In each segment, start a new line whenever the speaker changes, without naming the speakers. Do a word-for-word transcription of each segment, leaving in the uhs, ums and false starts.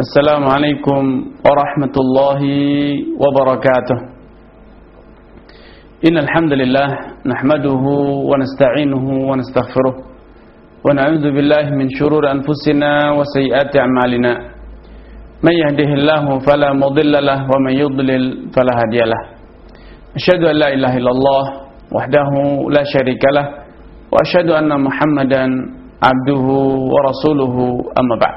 Assalamualaikum warahmatullahi wabarakatuh. Innal hamdalillah nahmaduhu wa nasta'inuhu wa nastaghfiruh wa na'udzu billahi min shururi anfusina wa sayyiati a'malina. May yahdihillahu fala mudilla lahu wa may yudlil fala hadiyalah. Asyhadu an la ilaha illallah wahdahu la syarika lah wa asyhadu anna Muhammadan abduhu wa rasuluhu amma ba'd.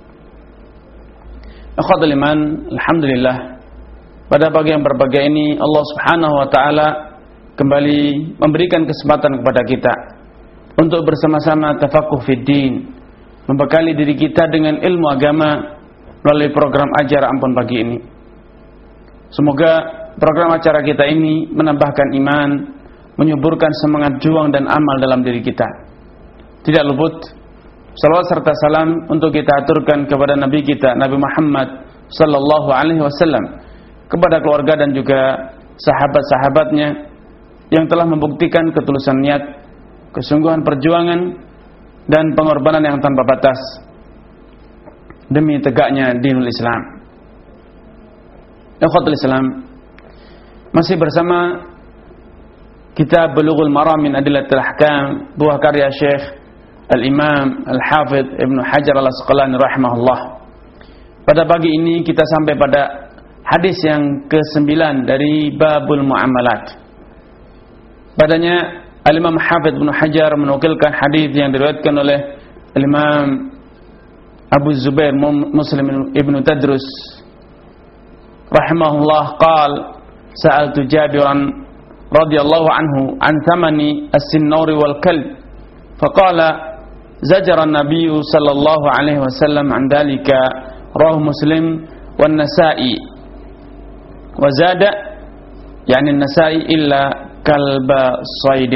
Akhwatul iman, alhamdulillah, pada pagi yang berbahagia ini Allah Subhanahu wa taala kembali memberikan kesempatan kepada kita untuk bersama-sama tafaqquh fid din, membekali diri kita dengan ilmu agama melalui program Ajar Ampun Pagi ini. Semoga program acara kita ini menambahkan iman, menyuburkan semangat juang dan amal dalam diri kita. Tidak luput salawat serta salam untuk kita aturkan kepada Nabi kita, Nabi Muhammad sallallahu alaihi wasallam, kepada keluarga dan juga sahabat-sahabatnya yang telah membuktikan ketulusan niat, kesungguhan perjuangan dan pengorbanan yang tanpa batas demi tegaknya dinul Islam. Ikhwatul Islam, masih bersama kitab Bulughul Maram min Adillatil Ahkam, buah karya Syekh Al-Imam Al-Hafidh Ibnu Hajar Al-Asqalani rahimahullah. Pada pagi ini kita sampai pada hadis yang kesembilan dari Babul Muamalat. Padanya Al-Imam Hafidh Ibnu Hajar menukilkan hadis yang diriwayatkan oleh Al-Imam Abu Zubair Muslim Ibnu Tadrus rahimahullah qal sa'altu Jabiran radhiyallahu anhu an thamani as-sinnuri wal kalb faqala زجر النبي صلى الله عليه وسلم عن ذلك رواه مسلم والنسائي وزاد يعني النسائي إلا كلب صيد.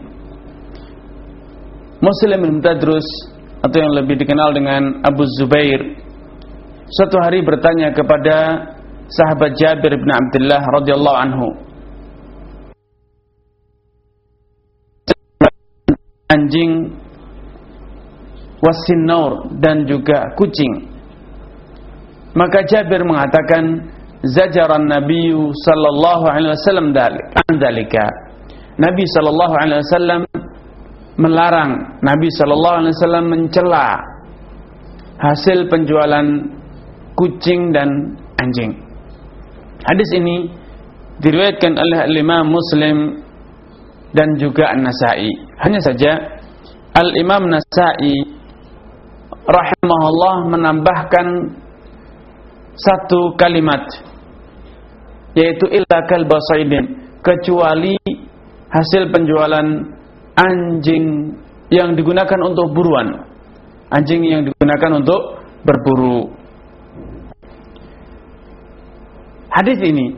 Muslim bin Tadrus atau yang lebih dikenal dengan Abu Zubair suatu hari bertanya kepada sahabat Jabir bin Abdullah radhiyallahu anhu, anjing wasinnaur dan juga kucing. Maka Jabir mengatakan zajaran Nabi sallallahu alaihi wasallam dzalika. Nabi sallallahu alaihi wasallam melarang, Nabi sallallahu alaihi wasallam mencela hasil penjualan kucing dan anjing. Hadis ini diriwayatkan oleh Imam Muslim dan juga An-Nasa'i. Hanya saja Al-Imam Nasa'i rahimahullah menambahkan satu kalimat, yaitu illa kalba saidin, kecuali hasil penjualan anjing yang digunakan untuk buruan, anjing yang digunakan untuk berburu. Hadis ini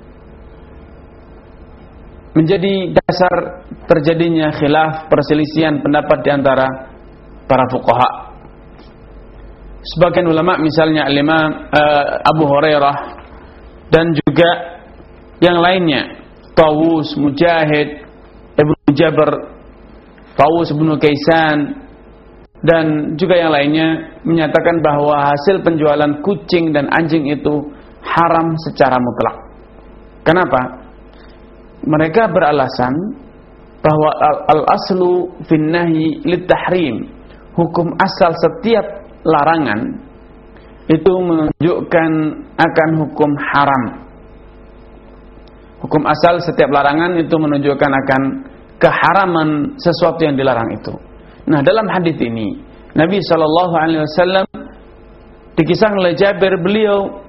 menjadi dasar terjadinya khilaf, perselisihan pendapat di antara para fuqaha. Sebagian ulama misalnya Al-Imam uh, Abu Hurairah dan juga yang lainnya, Tawus, Mujahid, Ibnu Jabr, Tawus Ibnu Kaisan dan juga yang lainnya menyatakan bahwa hasil penjualan kucing dan anjing itu haram secara mutlak. Kenapa? Mereka beralasan bahwa al-aslu fin nahyi lit-tahrim, hukum asal setiap larangan itu menunjukkan akan hukum haram. Hukum asal setiap larangan itu menunjukkan akan keharaman sesuatu yang dilarang itu. Nah, dalam hadis ini Nabi sallallahu alaihi wasallam dikisahkan oleh Jabir, beliau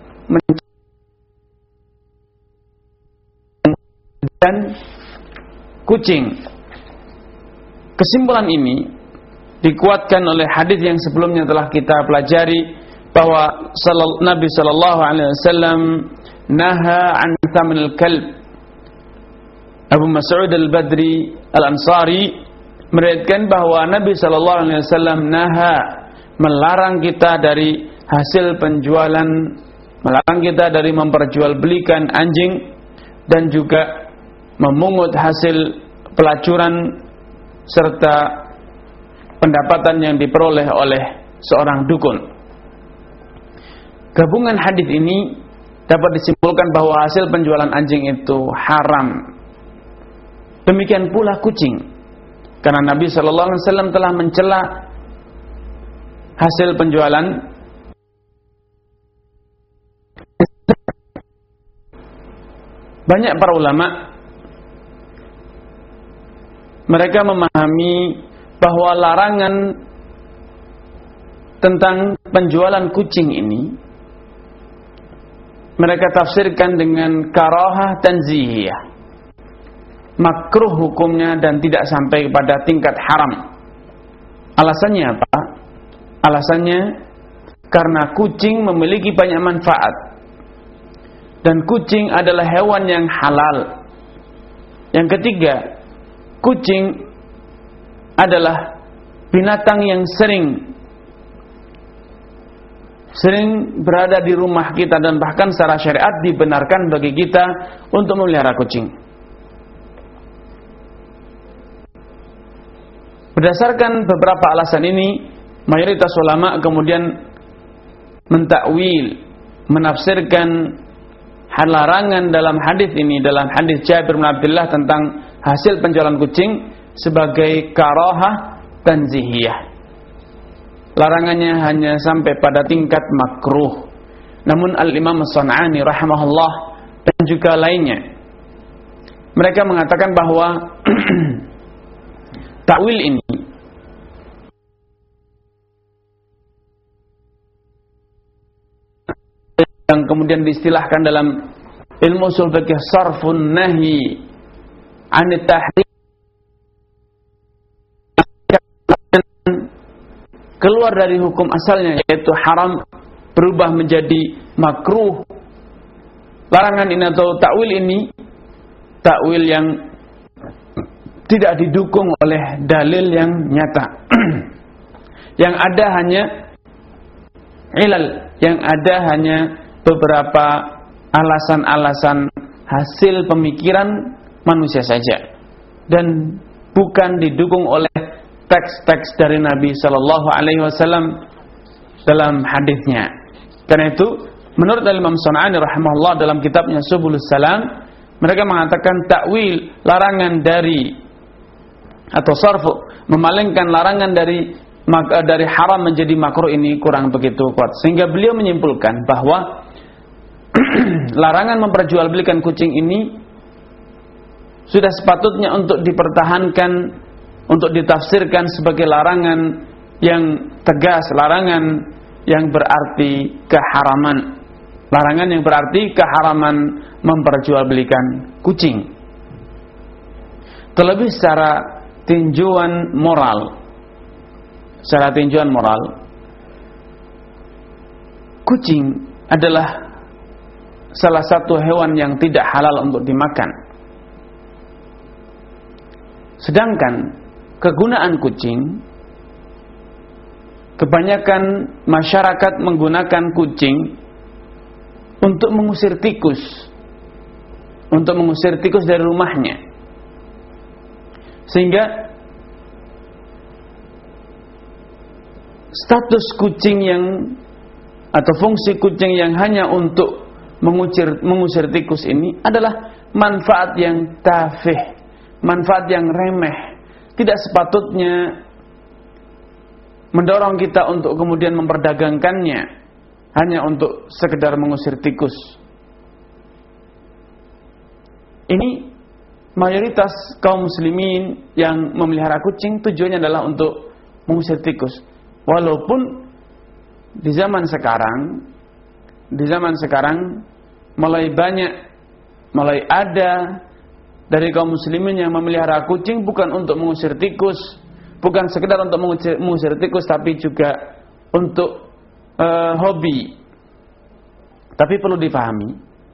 dan kucing. Kesimpulan ini dikuatkan oleh hadis yang sebelumnya telah kita pelajari, bahwa Nabi sallallahu alaihi wasallam naha an thamanil kalb. Abu Mas'ud al-Badri al-Ansari meriwayatkan bahwa Nabi sallallahu alaihi wasallam naha, melarang kita dari hasil penjualan, melarang kita dari memperjualbelikan anjing dan juga memungut hasil pelacuran serta pendapatan yang diperoleh oleh seorang dukun. gabungan hadis ini dapat disimpulkan bahwa hasil penjualan anjing itu haram. Demikian pula kucing, karena Nabi Shallallahu Alaihi Wasallam telah mencela hasil penjualan. Banyak para ulama mereka memahami bahwa larangan tentang penjualan kucing ini mereka tafsirkan dengan karahah tanzihiyah, makruh hukumnya dan tidak sampai pada tingkat haram. Alasannya apa? Alasannya karena kucing memiliki banyak manfaat dan kucing adalah hewan yang halal. Yang ketiga, kucing adalah binatang yang sering sering berada di rumah kita dan bahkan secara syariat dibenarkan bagi kita untuk memelihara kucing. Berdasarkan beberapa alasan ini, mayoritas ulama kemudian mentakwil, menafsirkan hal larangan dalam hadis ini, dalam hadis Jabir bin Abdullah tentang hasil penjualan kucing sebagai karahah tanzihiyah. Larangannya hanya sampai pada tingkat makruh. Namun Al-Imam As-San'ani rahimahullah dan juga lainnya, mereka mengatakan bahwa takwil ini yang kemudian diistilahkan dalam ilmu ushul fikih sarfun nahi 'anit tahrim, keluar dari hukum asalnya yaitu haram berubah menjadi makruh. Larangan ini atau takwil ini takwil yang tidak didukung oleh dalil yang nyata. Yang ada hanya ilal, yang ada hanya beberapa alasan-alasan hasil pemikiran manusia saja dan bukan didukung oleh teks-teks dari Nabi Sallallahu Alaihi Wasallam dalam hadisnya. Karena itu, menurut Imam San'ani rahimahullah dalam kitabnya Subulus Salam, mereka mengatakan takwil larangan dari atau sarfu memalingkan larangan dari dari haram menjadi makruh ini kurang begitu kuat, sehingga beliau menyimpulkan bahwa larangan memperjualbelikan kucing ini sudah sepatutnya untuk dipertahankan, untuk ditafsirkan sebagai larangan yang tegas, larangan yang berarti keharaman, larangan yang berarti keharaman memperjualbelikan kucing. Terlebih secara tinjauan moral, secara tinjauan moral, kucing adalah salah satu hewan yang tidak halal untuk dimakan. Sedangkan kegunaan kucing, kebanyakan masyarakat menggunakan kucing untuk mengusir tikus, untuk mengusir tikus dari rumahnya. Sehingga status kucing yang atau fungsi kucing yang hanya untuk mengusir, mengusir tikus ini adalah manfaat yang tafih, manfaat yang remeh. Tidak sepatutnya mendorong kita untuk kemudian memperdagangkannya hanya untuk sekedar mengusir tikus. Ini mayoritas kaum muslimin yang memelihara kucing tujuannya adalah untuk mengusir tikus. Walaupun di zaman sekarang, di zaman sekarang mulai banyak, mulai ada dari kaum muslimin yang memelihara kucing bukan untuk mengusir tikus, bukan sekedar untuk mengusir, mengusir tikus, tapi juga untuk uh, hobi. Tapi perlu dipahami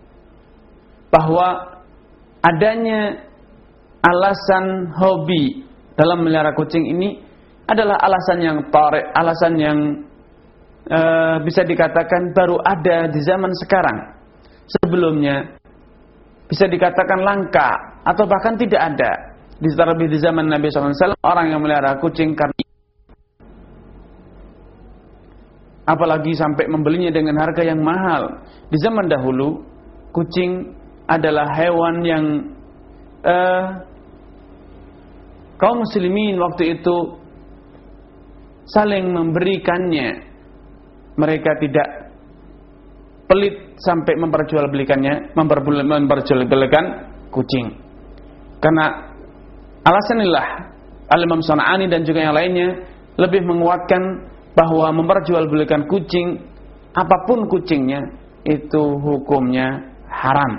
bahwa adanya alasan hobi dalam memelihara kucing ini adalah alasan yang tarik, alasan yang uh, bisa dikatakan baru ada di zaman sekarang. Sebelumnya bisa dikatakan langka atau bahkan tidak ada. Di terlebih di zaman Nabi shallallahu alaihi wasallam orang yang memelihara kucing karena apalagi sampai membelinya dengan harga yang mahal. Di zaman dahulu, kucing adalah hewan yang uh, kaum muslimin waktu itu saling memberikannya. Mereka tidak pelit sampai memperjualbelikannya, memperjualbelikan kucing. Karena alasan inilah Al-Imam San'ani dan juga yang lainnya lebih menguatkan bahwa memperjualbelikan kucing, apapun kucingnya, itu hukumnya haram.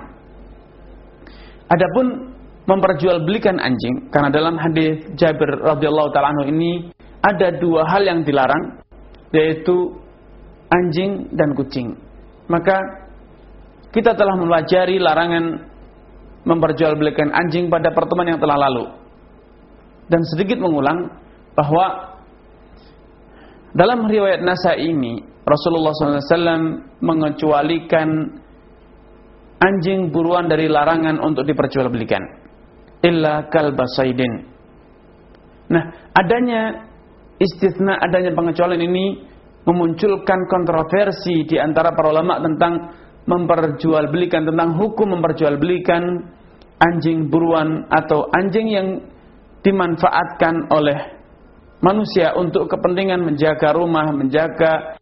Adapun memperjualbelikan anjing, karena dalam hadis Jabir radhiyallahu taala anhu ini ada dua hal yang dilarang, yaitu anjing dan kucing. Maka kita telah mempelajari larangan memperjualbelikan anjing pada pertemuan yang telah lalu. Dan sedikit mengulang bahwa dalam riwayat Nasa'i ini Rasulullah shallallahu alaihi wasallam mengecualikan anjing buruan dari larangan untuk diperjualbelikan, illa kalba saydin. Nah, adanya istitsna, adanya pengecualian ini memunculkan kontroversi di antara para ulama tentang memperjualbelikan, tentang hukum memperjualbelikan anjing buruan atau anjing yang dimanfaatkan oleh manusia untuk kepentingan menjaga rumah, menjaga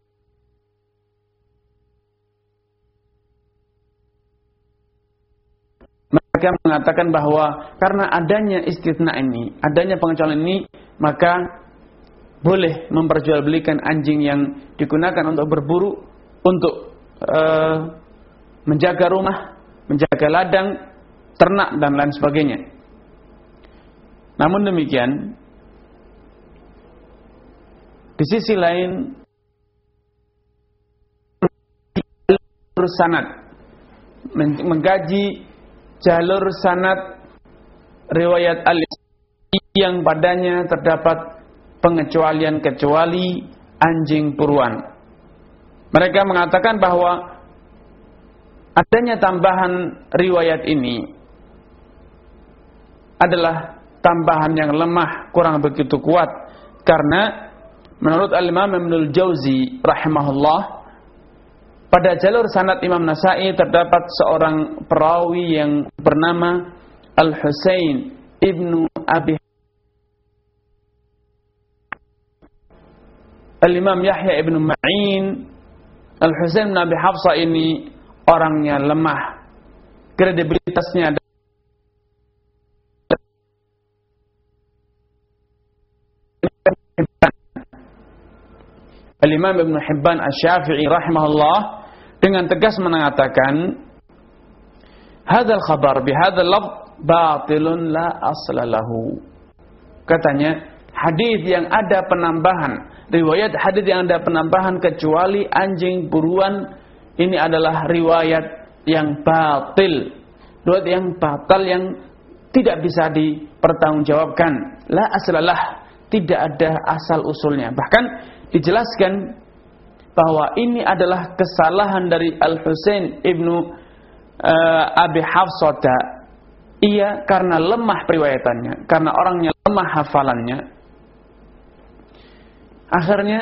mereka mengatakan bahwa karena adanya istitsna ini, adanya pengecualian ini, maka boleh memperjualbelikan anjing yang digunakan untuk berburu, untuk uh, menjaga rumah, menjaga ladang, ternak dan lain sebagainya. Namun demikian, di sisi lain, jalur sanad, mengkaji jalur sanad riwayat al-Ismaili yang padanya terdapat pengecualian kecuali anjing buruan. Mereka mengatakan bahwa adanya tambahan riwayat ini adalah tambahan yang lemah, kurang begitu kuat, karena menurut Al-Imam Ibnul Jauzi rahimahullah, pada jalur sanad Imam Nasa'i terdapat seorang perawi yang bernama Al-Husain ibnu Abi Al-Imam Yahya ibnu Ma'in. Al-Husain ibnu Abi Hafsah ini orangnya lemah, kredibilitasnya Al-Imam Ibn Hibban Asy-Syafi'i rahimahullah dengan tegas mengatakan, hadzal khabar bihadzal lafz batilun la asla lahu. Katanya, hadis yang ada penambahan, riwayat hadis yang ada penambahan kecuali anjing buruan, ini adalah riwayat yang batil, riwayat yang batal yang tidak bisa dipertanggungjawabkan. La aslalah, tidak ada asal usulnya. Bahkan dijelaskan bahwa ini adalah kesalahan dari Al-Husain ibnu uh, Abi Hafsah. Ia karena lemah periwayatannya, karena orangnya lemah hafalannya, akhirnya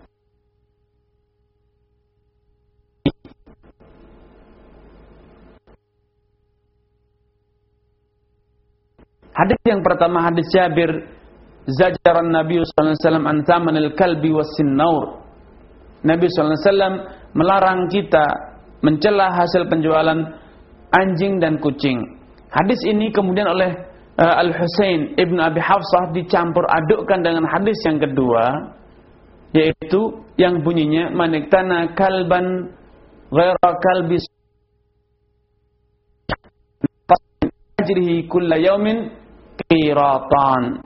hadis yang pertama, hadis Jabir, zajaran Nabi sallallahu alaihi wasallam an thamanil kalbi was-sinnaur. Nabi sallallahu alaihi wasallam melarang kita mencela hasil penjualan anjing dan kucing. Hadis ini kemudian oleh uh, Al-Husain ibnu Abi Hafsah dicampur adukkan dengan hadis yang kedua, yaitu yang bunyinya maniktana kalban ghaira kalbi ajrihi kulla yaumin qiratan.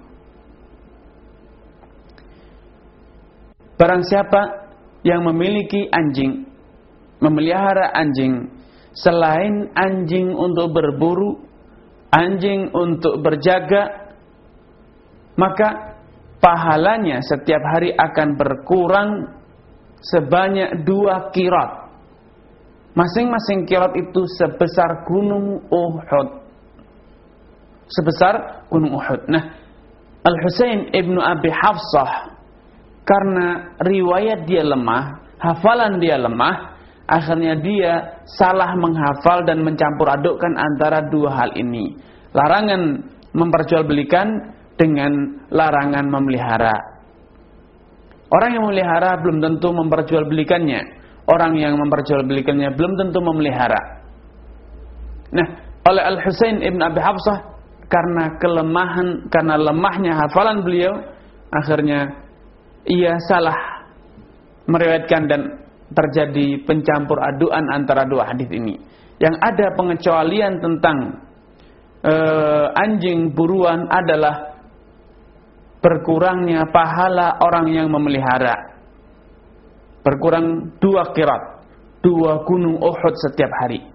Barang siapa yang memiliki anjing, memelihara anjing selain anjing untuk berburu, anjing untuk berjaga, maka pahalanya setiap hari akan berkurang sebanyak dua qirat. Masing-masing qirat itu sebesar gunung Uhud. Sebesar gunung Uhud. Nah, Al-Husain ibnu Abi Hafsah, karena riwayat dia lemah, hafalan dia lemah, akhirnya dia salah menghafal dan mencampur adukkan antara dua hal ini. Larangan memperjualbelikan dengan larangan memelihara. Orang yang memelihara belum tentu memperjualbelikannya. Orang yang memperjualbelikannya belum tentu memelihara. Nah, oleh Al-Husain ibn Abi Hafsah, karena kelemahan, karena lemahnya hafalan beliau, akhirnya ia salah meriwayatkan dan terjadi pencampur aduan antara dua hadis ini. Yang ada pengecualian tentang uh, anjing buruan adalah berkurangnya pahala orang yang memelihara. Berkurang dua qirat, dua gunung Uhud setiap hari.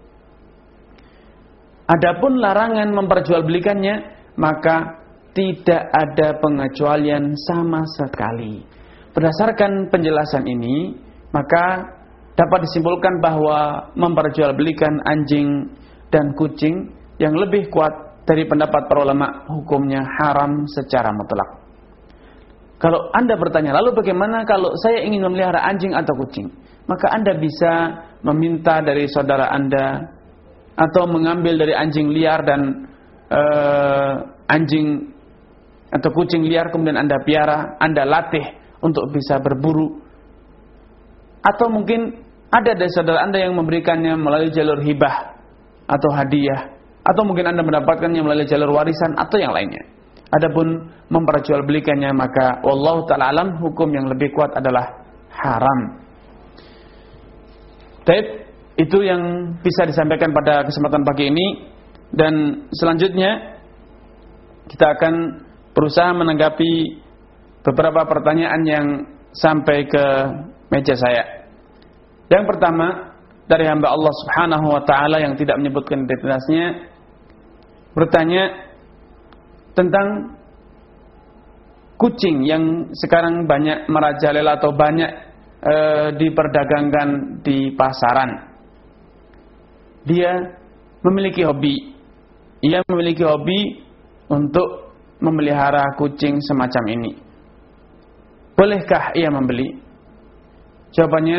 Adapun larangan memperjualbelikannya, maka tidak ada pengecualian sama sekali. Berdasarkan penjelasan ini, maka dapat disimpulkan bahwa memperjualbelikan anjing dan kucing yang lebih kuat dari pendapat para ulama, hukumnya haram secara mutlak. Kalau Anda bertanya, lalu bagaimana kalau saya ingin memelihara anjing atau kucing? Maka Anda bisa meminta dari saudara Anda, atau mengambil dari anjing liar dan uh, anjing atau kucing liar kemudian Anda piara, Anda latih untuk bisa berburu. Atau mungkin ada dari saudara Anda yang memberikannya melalui jalur hibah atau hadiah, atau mungkin Anda mendapatkannya melalui jalur warisan atau yang lainnya. Adapun memperjualbelikannya, maka wallahu ta'ala alam, hukum yang lebih kuat adalah haram. Baik, itu yang bisa disampaikan pada kesempatan pagi ini. Dan selanjutnya kita akan berusaha menanggapi beberapa pertanyaan yang sampai ke meja saya. Yang pertama dari hamba Allah Subhanahu wa taala yang tidak menyebutkan identitasnya, bertanya tentang kucing yang sekarang banyak merajalela atau banyak e, diperdagangkan di pasaran. Dia memiliki hobi. Ia memiliki hobi untuk memelihara kucing semacam ini. Bolehkah ia membeli? Jawabannya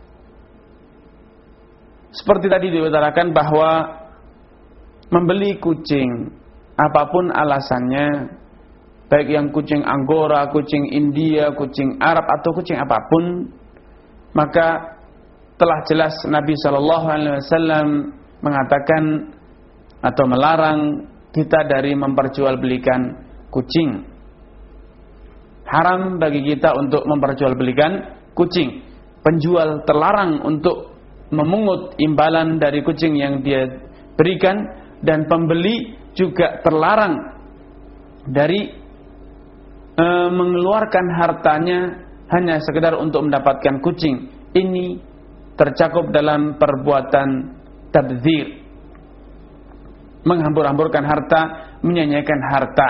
seperti tadi diutarakan, bahwa membeli kucing, apapun alasannya, baik yang kucing Anggora, kucing India, kucing Arab atau kucing apapun, maka telah jelas Nabi shallallahu alaihi wasallam mengatakan atau melarang kita dari memperjualbelikan kucing. Haram bagi kita untuk memperjualbelikan kucing. Penjual terlarang untuk memungut imbalan dari kucing yang dia berikan, dan pembeli juga terlarang dari e, mengeluarkan hartanya hanya sekedar untuk mendapatkan kucing. Ini tercakup dalam perbuatan tabdzir, menghambur-hamburkan harta, menyanyiakan harta.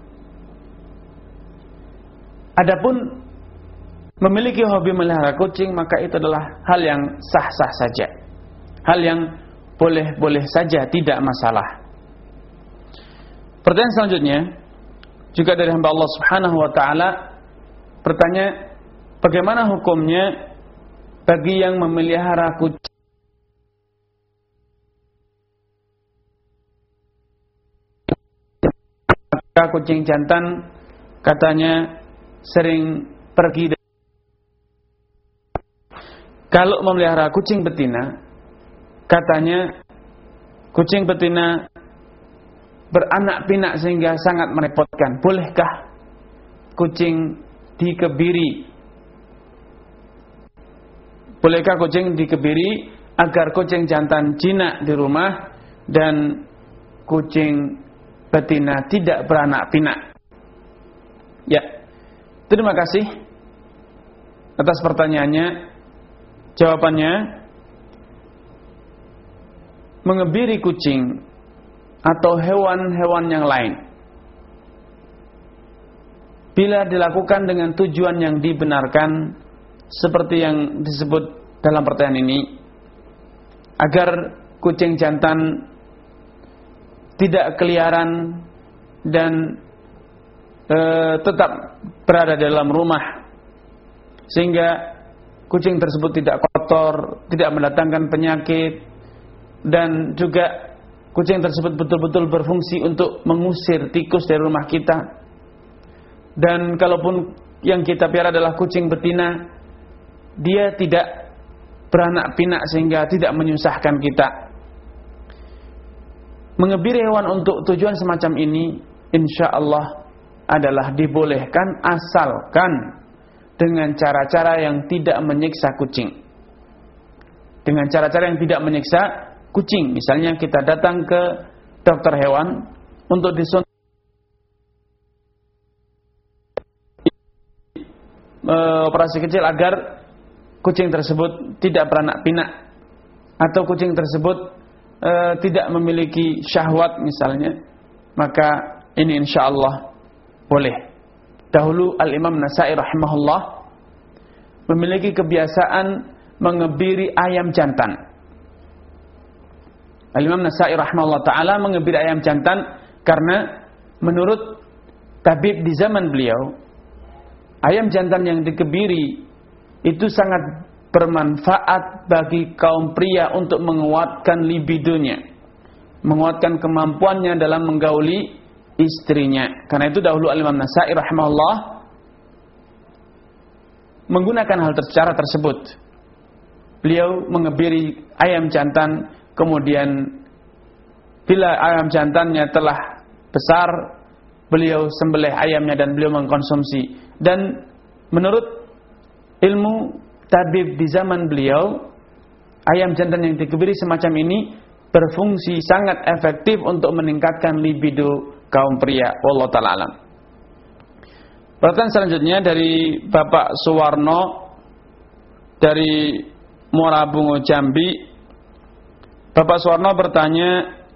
Adapun memiliki hobi melihara kucing, maka itu adalah hal yang sah-sah saja, hal yang boleh-boleh saja, tidak masalah. Pertanyaan selanjutnya juga dari hamba Allah Subhanahu wa taala, bertanya bagaimana hukumnya bagi yang memelihara kucing kucing jantan, katanya sering pergi. Kalau memelihara kucing betina, katanya kucing betina beranak pinak sehingga sangat merepotkan. Bolehkah kucing dikebiri? Bolehkah kucing dikebiri agar kucing jantan jinak di rumah dan kucing betina tidak beranak pinak? Ya, terima kasih atas pertanyaannya. Jawabannya, mengebiri kucing atau hewan-hewan yang lain, bila dilakukan dengan tujuan yang dibenarkan seperti yang disebut dalam pertanyaan ini, agar kucing jantan tidak keliaran dan e, tetap berada dalam rumah, sehingga kucing tersebut tidak kotor, tidak mendatangkan penyakit, dan juga kucing tersebut betul-betul berfungsi untuk mengusir tikus dari rumah kita. Dan kalaupun yang kita piara adalah kucing betina, dia tidak beranak pinak sehingga tidak menyusahkan kita. Mengebiri hewan untuk tujuan semacam ini insya Allah adalah dibolehkan asalkan dengan cara-cara yang tidak menyiksa kucing. Dengan cara-cara yang tidak menyiksa kucing. Misalnya kita datang ke dokter hewan untuk disuntik operasi kecil agar kucing tersebut tidak beranak pinak, atau kucing tersebut e, tidak memiliki syahwat misalnya, maka ini insyaallah boleh. Dahulu Al-Imam Nasa'i rahimahullah memiliki kebiasaan mengebiri ayam jantan. Al-Imam Nasa'i rahimahullah ta'ala mengebiri ayam jantan karena menurut tabib di zaman beliau, ayam jantan yang dikebiri itu sangat bermanfaat bagi kaum pria untuk menguatkan libidonya, menguatkan kemampuannya dalam menggauli istrinya. Karena itu dahulu Al-Imam Nasa'i rahimahullah menggunakan hal cara tersebut. Beliau mengebiri ayam jantan, kemudian bila ayam jantannya telah besar, beliau sembelih ayamnya dan beliau mengkonsumsi. Dan menurut ilmu tabib di zaman beliau, ayam jantan yang dikebiri semacam ini berfungsi sangat efektif untuk meningkatkan libido kaum pria. Wallahu ta'ala alam. Pertanyaan selanjutnya dari Bapak Suwarno dari Muara Bungo Jambi. Bapak Suwarno bertanya,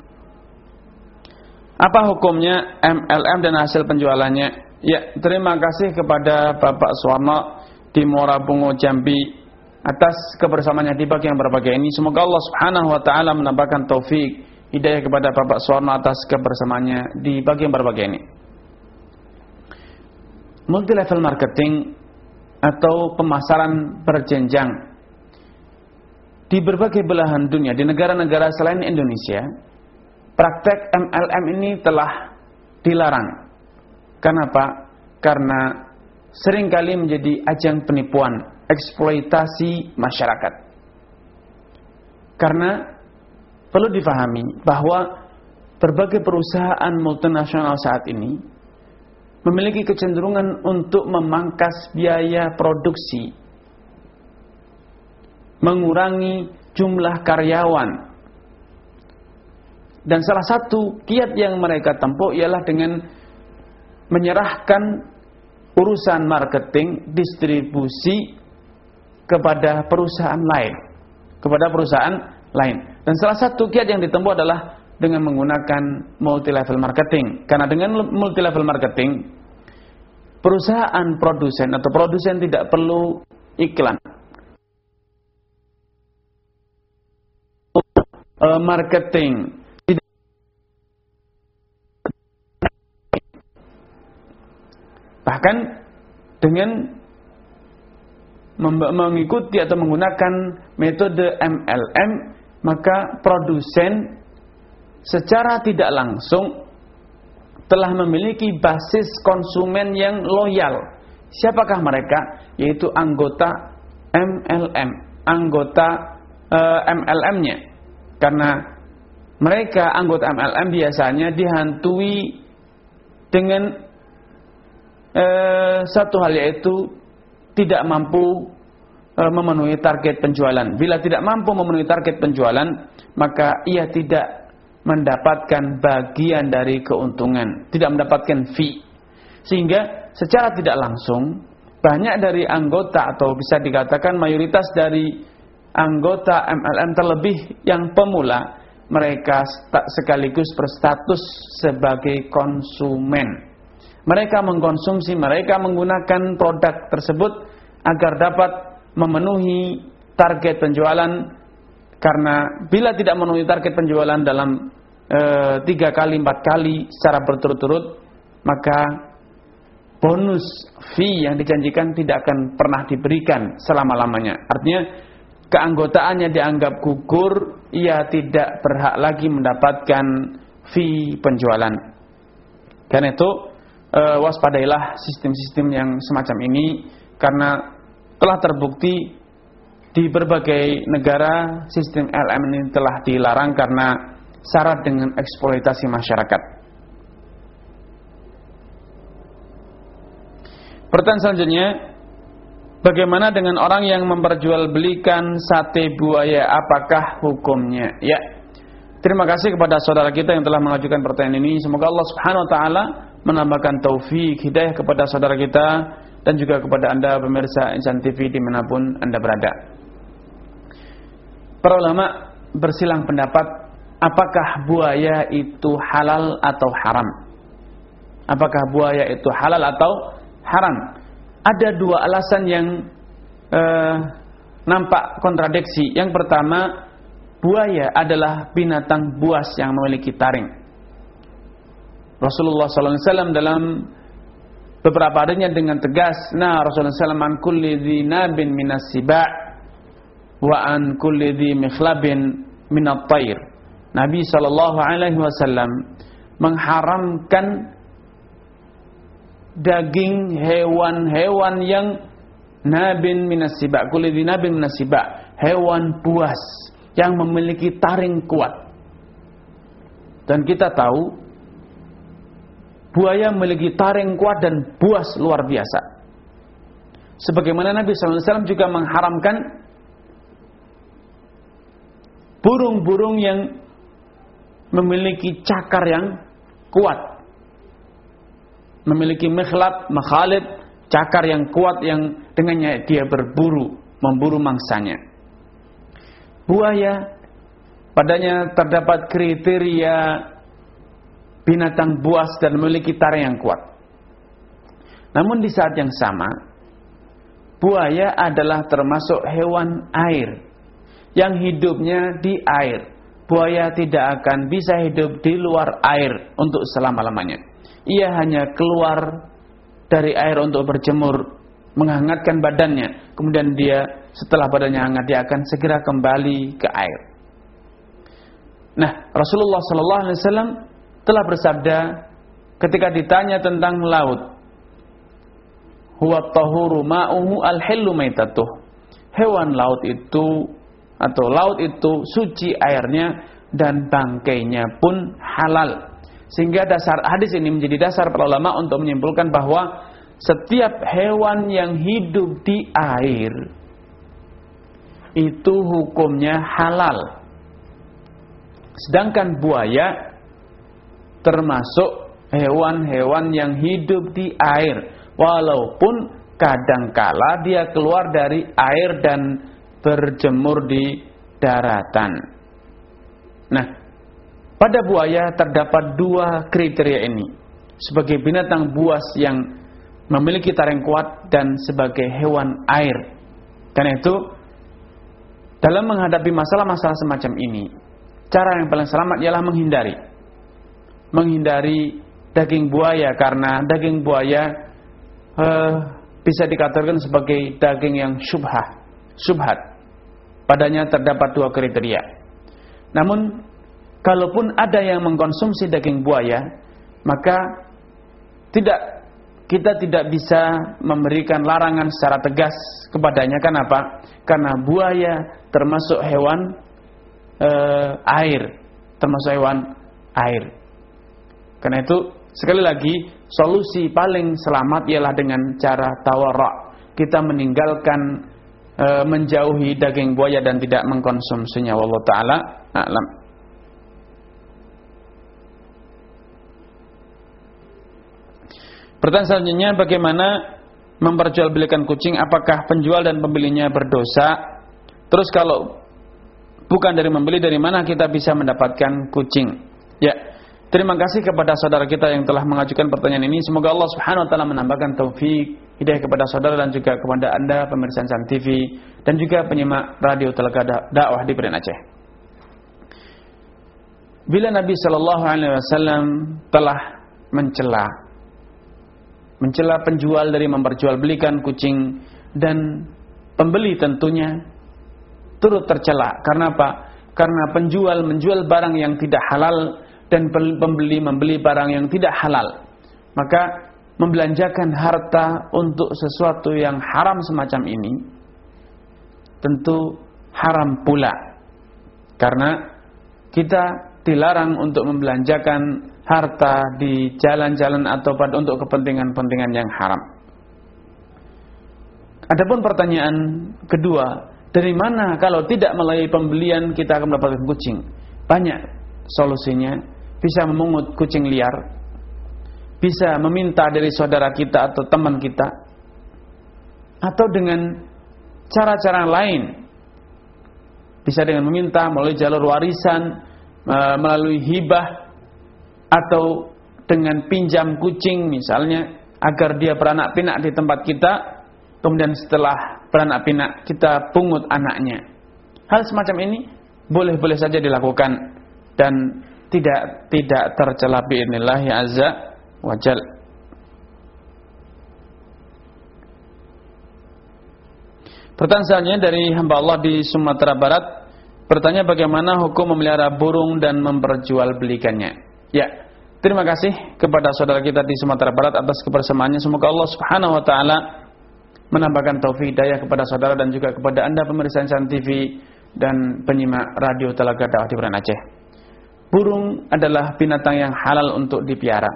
apa hukumnya M L M dan hasil penjualannya? Ya, terima kasih kepada Bapak Suwarno di Muara Bungo Jambi atas kebersamaannya di pagi yang berbahagia ini. Semoga Allah Subhanahu wa taala menambahkan taufik hidayah kepada Bapak Suwarno atas kebersamaannya di pagi yang berbahagia ini. Multi level marketing atau pemasaran berjenjang di berbagai belahan dunia, di negara-negara selain Indonesia, praktek M L M ini telah dilarang. Kenapa? Karena seringkali menjadi ajang penipuan, eksploitasi masyarakat. Karena perlu difahami bahwa berbagai perusahaan multinasional saat ini memiliki kecenderungan untuk memangkas biaya produksi, mengurangi jumlah karyawan. Dan salah satu kiat yang mereka tempuh ialah dengan menyerahkan urusan marketing, distribusi kepada perusahaan lain, kepada perusahaan lain. Dan salah satu kiat yang ditempuh adalah dengan menggunakan multi level marketing. Karena dengan multi level marketing, perusahaan produsen atau produsen tidak perlu iklan, marketing. Bahkan dengan mengikuti atau menggunakan metode M L M, maka produsen secara tidak langsung telah memiliki basis konsumen yang loyal. Siapakah mereka? Yaitu anggota M L M, anggota uh, M L M-nya. Karena mereka anggota M L M biasanya dihantui dengan Eh, satu hal, yaitu tidak mampu eh, memenuhi target penjualan. Bila tidak mampu memenuhi target penjualan, maka ia tidak mendapatkan bagian dari keuntungan, tidak mendapatkan fee. Sehingga secara tidak langsung banyak dari anggota, atau bisa dikatakan mayoritas dari anggota M L M, terlebih yang pemula, mereka sekaligus berstatus sebagai konsumen. Mereka mengkonsumsi, mereka menggunakan produk tersebut agar dapat memenuhi target penjualan. Karena bila tidak memenuhi target penjualan dalam e, tiga kali, empat kali secara berturut-turut, maka bonus fee yang dijanjikan tidak akan pernah diberikan selama-lamanya. Artinya keanggotaannya dianggap gugur, ia tidak berhak lagi mendapatkan fee penjualan. Karena itu eh, waspadailah sistem-sistem yang semacam ini, karena telah terbukti di berbagai negara sistem L M ini telah dilarang karena syarat dengan eksploitasi masyarakat. Pertanyaan selanjutnya, bagaimana dengan orang yang memperjualbelikan sate buaya, apakah hukumnya? Ya, terima kasih kepada saudara kita yang telah mengajukan pertanyaan ini. Semoga Allah Subhanahu wa taala menambahkan taufik hidayah kepada saudara kita dan juga kepada Anda pemirsa Insan T V dimanapun Anda berada. Para ulama bersilang pendapat, apakah buaya itu halal atau haram? Apakah buaya itu halal atau haram? Ada dua alasan yang eh, nampak kontradiksi. Yang pertama, buaya adalah binatang buas yang memiliki taring. Rasulullah sallallahu alaihi wasallam dalam beberapa adanya dengan tegas, nah Rasulullah sallallahu alaihi wasallam an kulli dzinabin minas siba' wa an kulli dzi mikhlabin minat thair. Nabi sallallahu alaihi wasallam mengharamkan daging hewan-hewan yang nabin minas siba', kulli dzi nabin minas siba', hewan buas yang memiliki taring kuat. Dan kita tahu buaya memiliki taring kuat dan buas luar biasa. Sebagaimana Nabi sallallahu alaihi wasallam juga mengharamkan burung-burung yang memiliki cakar yang kuat, memiliki mikhlab, makhalid, cakar yang kuat yang dengannya dia berburu, memburu mangsanya. Buaya padanya terdapat kriteria binatang buas dan memiliki taring yang kuat. Namun di saat yang sama, buaya adalah termasuk hewan air yang hidupnya di air. Buaya tidak akan bisa hidup di luar air untuk selama-lamanya. Ia hanya keluar dari air untuk berjemur, menghangatkan badannya. Kemudian dia setelah badannya hangat, dia akan segera kembali ke air. Nah, Rasulullah sallallahu alaihi wasallam telah bersabda ketika ditanya tentang laut, huwa tahuru ma'uhu al-hillu maitatuh. Hewan laut itu atau laut itu suci airnya dan bangkainya pun halal. Sehingga dasar hadis ini menjadi dasar para ulama untuk menyimpulkan bahwa setiap hewan yang hidup di air itu hukumnya halal. Sedangkan buaya termasuk hewan-hewan yang hidup di air, walaupun kadangkala dia keluar dari air dan berjemur di daratan. Nah, pada buaya terdapat dua kriteria ini. Sebagai binatang buas yang memiliki taring kuat dan sebagai hewan air. Karena itu, dalam menghadapi masalah-masalah semacam ini, cara yang paling selamat ialah menghindari. Menghindari daging buaya, karena daging buaya eh, bisa dikatakan sebagai daging yang syubhah, syubhat. Padanya terdapat dua kriteria. Namun, kalaupun ada yang mengkonsumsi daging buaya, maka tidak kita tidak bisa memberikan larangan secara tegas kepadanya. Kenapa? Karena buaya termasuk hewan eh, air, termasuk hewan air. Karena itu, sekali lagi, solusi paling selamat ialah dengan cara tawarra. Kita meninggalkan, e, menjauhi daging buaya dan tidak mengkonsumsinya. Wallahu ta'ala a'lam. Pertanyaan selanjutnya, bagaimana memperjualbelikan kucing? Apakah penjual dan pembelinya berdosa? Terus kalau bukan dari membeli, dari mana kita bisa mendapatkan kucing? Ya. Terima kasih kepada saudara kita yang telah mengajukan pertanyaan ini. Semoga Allah Subhanahu wa taala menambahkan taufik hidayah kepada saudara dan juga kepada Anda pemirsa Insan T V dan juga penyimak radio Telaga Dakwah di Perian Aceh. Bila Nabi sallallahu alaihi wasallam telah mencela mencela penjual dari memperjualbelikan kucing, dan pembeli tentunya turut tercela. Karena apa? Karena penjual menjual barang yang tidak halal dan pembeli membeli barang yang tidak halal. Maka membelanjakan harta untuk sesuatu yang haram semacam ini tentu haram pula. Karena kita dilarang untuk membelanjakan harta di jalan-jalan atau pada untuk kepentingan-kepentingan yang haram. Adapun pertanyaan kedua, dari mana kalau tidak melalui pembelian kita akan mendapatkan kucing? Banyak solusinya. Bisa memungut kucing liar, bisa meminta dari saudara kita atau teman kita, atau dengan cara-cara lain. Bisa dengan meminta melalui jalur warisan, melalui hibah, atau dengan pinjam kucing misalnya, agar dia beranak pinak di tempat kita, kemudian setelah beranak pinak kita pungut anaknya. Hal semacam ini boleh-boleh saja dilakukan dan tidak tidak tercela bi'idznillah azza wa jal. Pertanyaan selanjutnya dari hamba Allah di Sumatera Barat, bertanya bagaimana hukum memelihara burung dan memperjualbelikannya. Ya, terima kasih kepada saudara kita di Sumatera Barat atas kebersamaannya. Semoga Allah Subhanahu wa taala menambahkan taufik hidayah kepada saudara dan juga kepada Anda pemirsa Insan T V dan penyimak radio Telaga Dakwah di Bran Aceh. Burung adalah binatang yang halal untuk dipiara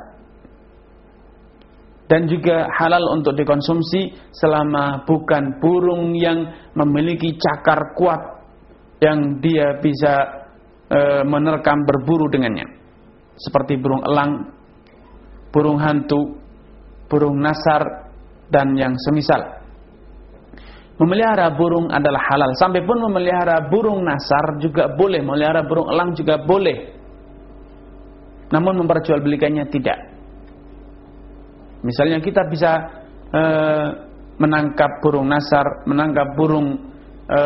dan juga halal untuk dikonsumsi selama bukan burung yang memiliki cakar kuat yang dia bisa e, menerkam berburu dengannya, seperti burung elang, burung hantu, burung nasar, dan yang semisal. Memelihara burung adalah halal. Sampai pun memelihara burung nasar juga boleh, memelihara burung elang juga boleh. Namun memperjualbelikannya tidak. Misalnya kita bisa e, menangkap burung nasar, menangkap burung e,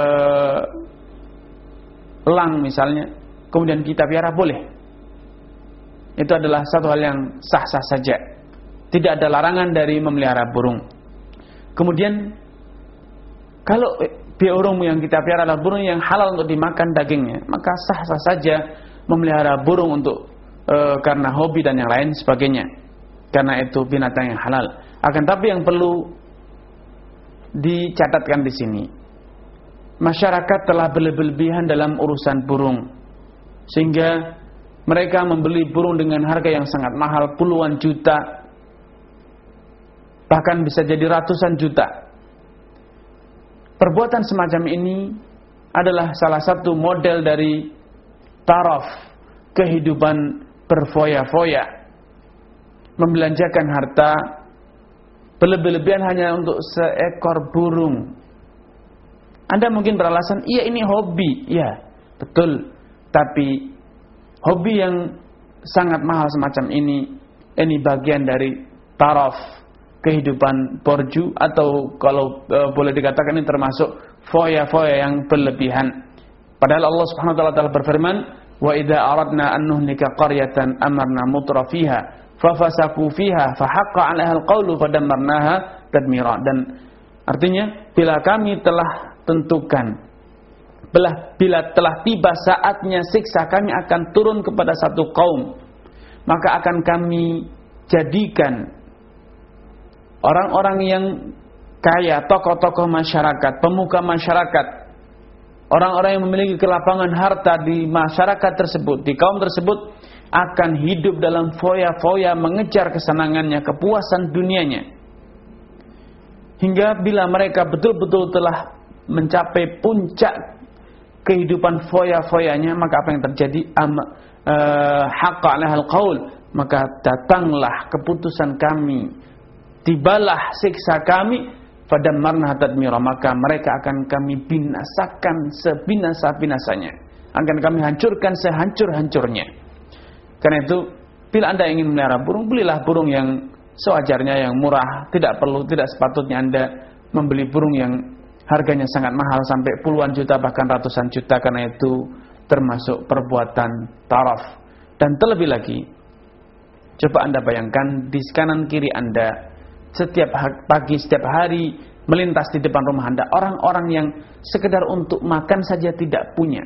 elang misalnya, kemudian kita piara, boleh. Itu adalah satu hal yang sah-sah saja. Tidak ada larangan dari memelihara burung. Kemudian kalau burung yang kita piara adalah burung yang halal untuk dimakan dagingnya, maka sah-sah saja memelihara burung untuk e, karena hobi dan yang lain sebagainya. Karena itu binatang yang halal. Akan tapi yang perlu dicatatkan di sini, masyarakat telah berlebihan dalam urusan burung, sehingga mereka membeli burung dengan harga yang sangat mahal, puluhan juta, bahkan bisa jadi ratusan juta. Perbuatan semacam ini adalah salah satu model dari taraf kehidupan berfoya-foya, membelanjakan harta berlebih-lebihan hanya untuk seekor burung. Anda mungkin beralasan, iya ini hobi. Ya, betul. Tapi hobi yang sangat mahal semacam ini, ini bagian dari taraf kehidupan borju, atau kalau e, boleh dikatakan ini termasuk foya-foya yang berlebihan. Padahal Allah Subhanahu wa taala telah berfirman, "Wa idza aradna an nuhlika qaryatan amarna mutrafiha fafasaku fiha fahaqqa 'alaiha al-qawlu fadammarnaha tadmira." Dan artinya, bila kami telah tentukan, bila, bila telah tiba saatnya siksa kami akan turun kepada satu kaum, maka akan kami jadikan orang-orang yang kaya, tokoh-tokoh masyarakat, pemuka masyarakat, orang-orang yang memiliki kelapangan harta di masyarakat tersebut, di kaum tersebut, akan hidup dalam foya-foya mengejar kesenangannya, kepuasan dunianya. Hingga bila mereka betul-betul telah mencapai puncak kehidupan foya-foyanya, maka apa yang terjadi? Haqqa 'alaihal qaul, maka datanglah keputusan kami, tibalah siksa kami, fadammarnaha tadmira, maka mereka akan kami binasakan sebinasa-binasanya, akan kami hancurkan sehancur-hancurnya. Karena itu, bila Anda ingin memelihara burung, belilah burung yang sewajarnya, yang murah. Tidak perlu, tidak sepatutnya Anda membeli burung yang harganya sangat mahal sampai puluhan juta, bahkan ratusan juta, karena itu termasuk perbuatan taraf. Dan terlebih lagi, coba Anda bayangkan di kanan kiri Anda setiap pagi, setiap hari melintas di depan rumah Anda. Orang-orang yang sekedar untuk makan saja tidak punya.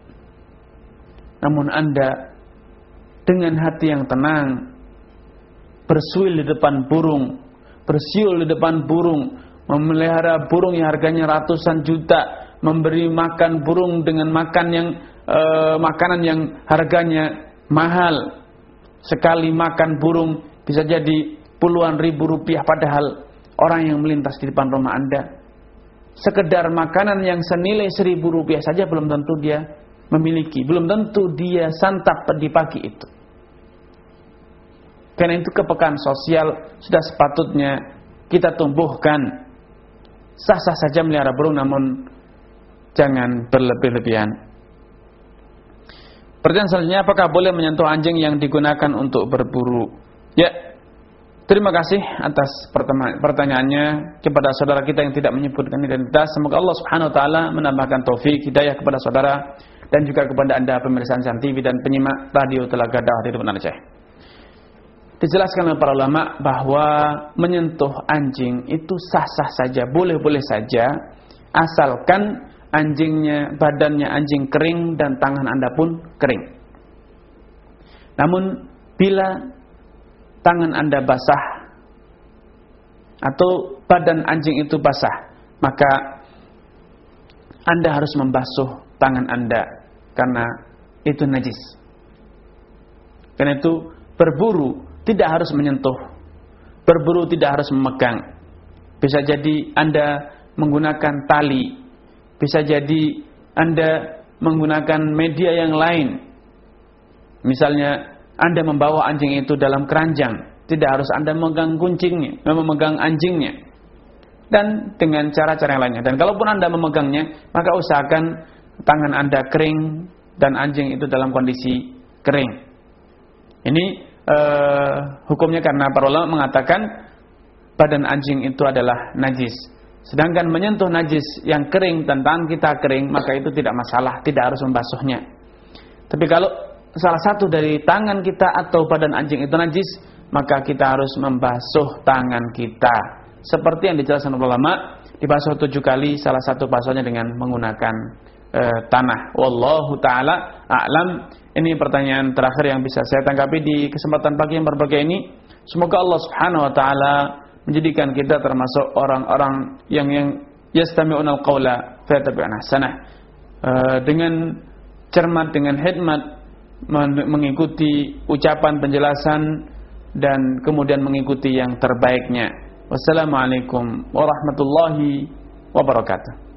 Namun Anda dengan hati yang tenang bersuil di depan burung, bersiul di depan burung, memelihara burung yang harganya ratusan juta, memberi makan burung dengan makan yang eh, makanan yang harganya mahal. Sekali makan burung bisa jadi puluhan ribu rupiah, padahal orang yang melintas di depan rumah Anda sekedar makanan yang senilai seribu rupiah saja belum tentu dia memiliki, belum tentu dia santap di pagi itu. Karena itu kepekaan sosial sudah sepatutnya kita tumbuhkan. Sah-sah saja melihara burung, namun jangan berlebih-lebihan. Pertanyaan selanjutnya, apakah boleh menyentuh anjing yang digunakan untuk berburu? Ya, terima kasih atas pertanyaannya kepada saudara kita yang tidak menyebutkan identitas. Semoga Allah Subhanahu wa taala menambahkan taufik hidayah kepada saudara dan juga kepada Anda pemirsa Insan T V dan penyimak radio Telaga Dakwah di Teman Aceh. Dijelaskan oleh para ulama bahwa menyentuh anjing itu sah-sah saja, boleh-boleh saja, asalkan anjingnya, badannya anjing kering dan tangan Anda pun kering. Namun bila tangan Anda basah atau badan anjing itu basah, maka Anda harus membasuh tangan Anda karena itu najis. Karena itu berburu tidak harus menyentuh, berburu tidak harus memegang. Bisa jadi Anda menggunakan tali, bisa jadi Anda menggunakan media yang lain. Misalnya Anda membawa anjing itu dalam keranjang, tidak harus Anda memegang kuncingnya, memegang anjingnya, dan dengan cara-cara yang lainnya. Dan kalaupun Anda memegangnya, maka usahakan tangan Anda kering dan anjing itu dalam kondisi kering. Ini Uh, hukumnya karena para ulama mengatakan badan anjing itu adalah najis. Sedangkan menyentuh najis yang kering dan tangan kita kering, maka itu tidak masalah, tidak harus membasuhnya. Tapi kalau salah satu dari tangan kita atau badan anjing itu najis, maka kita harus membasuh tangan kita. Seperti yang dijelaskan oleh ulama, dibasuh tujuh kali, salah satu basuhnya dengan menggunakan uh, tanah. Wallahu ta'ala a'lam. Ini pertanyaan terakhir yang bisa saya tanggapi di kesempatan pagi yang berbahagia ini. Semoga Allah Subhanahu wa taala menjadikan kita termasuk orang-orang yang yang yastami'unal qaula fayattabi'una ahsanah. Dengan cermat, dengan hikmat mengikuti ucapan penjelasan dan kemudian mengikuti yang terbaiknya. Wassalamualaikum warahmatullahi wabarakatuh.